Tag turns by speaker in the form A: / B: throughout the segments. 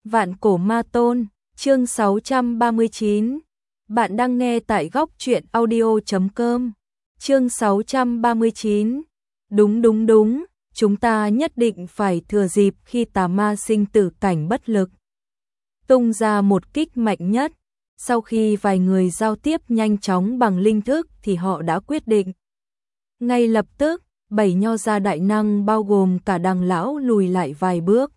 A: Vạn cổ ma tôn, chương 639. Bạn đang nghe tại góc truyện audio.com. Chương 639. Đúng, chúng ta nhất định phải thừa dịp khi tà ma sinh tử cảnh bất lực. Tung ra một kích mạnh nhất, sau khi vài người giao tiếp nhanh chóng bằng linh thức thì họ đã quyết định. Ngay lập tức, 7 nho gia đại năng bao gồm cả Đằng lão lùi lại vài bước.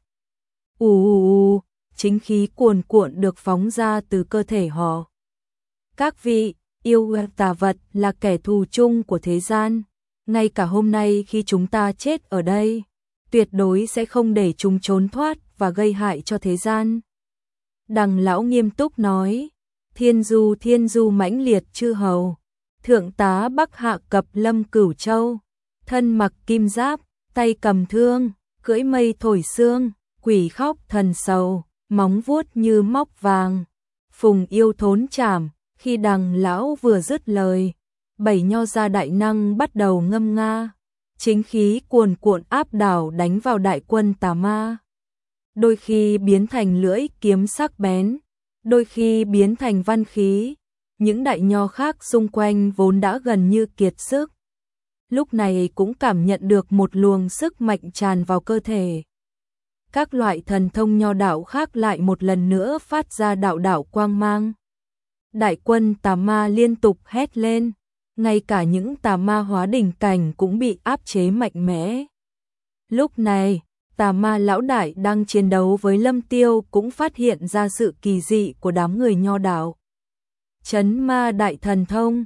A: Chính khí cuồn cuộn được phóng ra từ cơ thể họ. Các vị, yêu tà vật là kẻ thù chung của thế gian. Ngay cả hôm nay khi chúng ta chết ở đây, tuyệt đối sẽ không để chúng trốn thoát và gây hại cho thế gian. Đằng lão nghiêm túc nói, thiên du mãnh liệt chư hầu, thượng tá Bắc Hạ Cập Lâm Cửu Châu, thân mặc kim giáp, tay cầm thương, cưỡi mây thổi sương, quỷ khóc thần sầu, móng vuốt như móc vàng, phùng yêu thốn chảm. Khi Đằng lão vừa dứt lời, 7 nho gia đại năng bắt đầu ngâm nga, chính khí cuồn cuộn áp đảo đánh vào đại quân tà ma. Đôi khi biến thành lưỡi kiếm sắc bén, đôi khi biến thành văn khí, những đại nho khác xung quanh vốn đã gần như kiệt sức. Lúc này cũng cảm nhận được một luồng sức mạnh tràn vào cơ thể. Các loại thần thông nho đạo khác lại một lần nữa phát ra đạo quang mang. Đại quân tà ma liên tục hét lên, ngay cả những tà ma hóa đỉnh cảnh cũng bị áp chế mạnh mẽ. Lúc này, tà ma lão đại đang chiến đấu với Lâm Tiêu cũng phát hiện ra sự kỳ dị của đám người nho đạo. Chấn ma đại thần thông,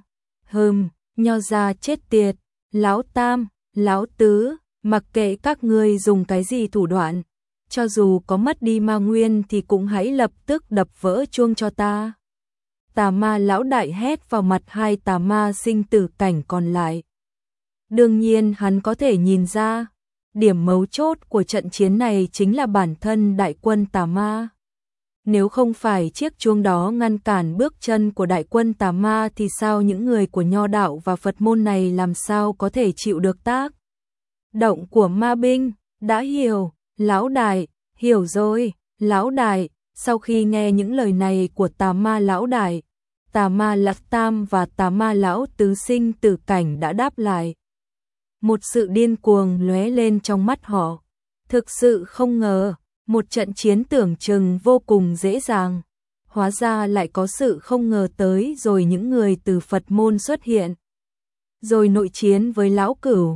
A: nho gia chết tiệt, lão tam, lão tứ, mặc kệ các ngươi dùng cái gì thủ đoạn, cho dù có mất đi ma nguyên thì cũng hãy lập tức đập vỡ chuông cho ta. Tà ma lão đại hét vào mặt hai tà ma sinh tử cảnh còn lại. Đương nhiên hắn có thể nhìn ra, điểm mấu chốt của trận chiến này chính là bản thân đại quân tà ma. Nếu không phải chiếc chuông đó ngăn cản bước chân của đại quân tà ma thì sao những người của nho đạo và Phật môn này làm sao có thể chịu được tác động của ma binh? Đã hiểu, lão đại, hiểu rồi, lão đại. Sau khi nghe những lời này của tà ma lão đại, tà ma lão tam và tà ma lão tứ sinh tử cảnh đã đáp lại. Một sự điên cuồng lóe lên trong mắt họ. Thực sự không ngờ, một trận chiến tưởng chừng vô cùng dễ dàng, hóa ra lại có sự không ngờ tới rồi những người từ Phật môn xuất hiện. Rồi nội chiến với lão cửu.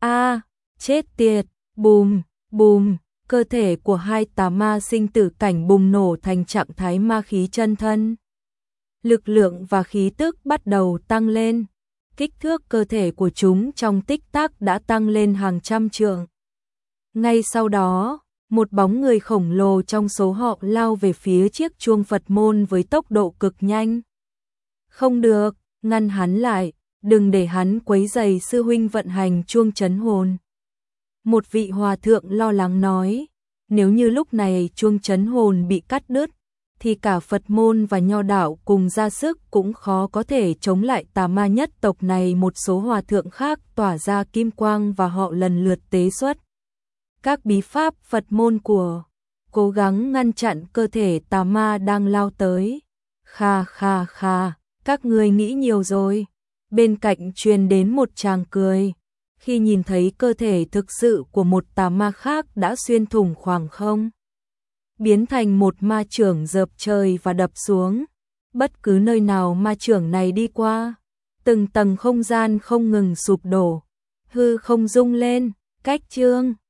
A: Chết tiệt, bùm. Cơ thể của hai tà ma sinh tử cảnh bùng nổ thành trạng thái ma khí chân thân. Lực lượng và khí tức bắt đầu tăng lên. Kích thước cơ thể của chúng trong tích tắc đã tăng lên hàng trăm trượng. Ngay sau đó, một bóng người khổng lồ trong số họ lao về phía chiếc chuông Phật môn với tốc độ cực nhanh. Không được, ngăn hắn lại, đừng để hắn quấy rầy sư huynh vận hành chuông trấn hồn. Một vị hòa thượng lo lắng nói, nếu như lúc này chuông trấn hồn bị cắt đứt, thì cả Phật môn và nho đạo cùng ra sức cũng khó có thể chống lại tà ma nhất tộc này. Một số hòa thượng khác tỏa ra kim quang và họ lần lượt tế xuất các bí pháp Phật môn của, cố gắng ngăn chặn cơ thể tà ma đang lao tới. Kha, các ngươi nghĩ nhiều rồi. Bên cạnh truyền đến một tràng cười. Khi nhìn thấy cơ thể thực sự của một tà ma khác đã xuyên thủng khoảng không, biến thành một ma chưởng dợp trời và đập xuống. Bất cứ nơi nào ma chưởng này đi qua, từng tầng không gian không ngừng sụp đổ, hư không rung lên, cách chương.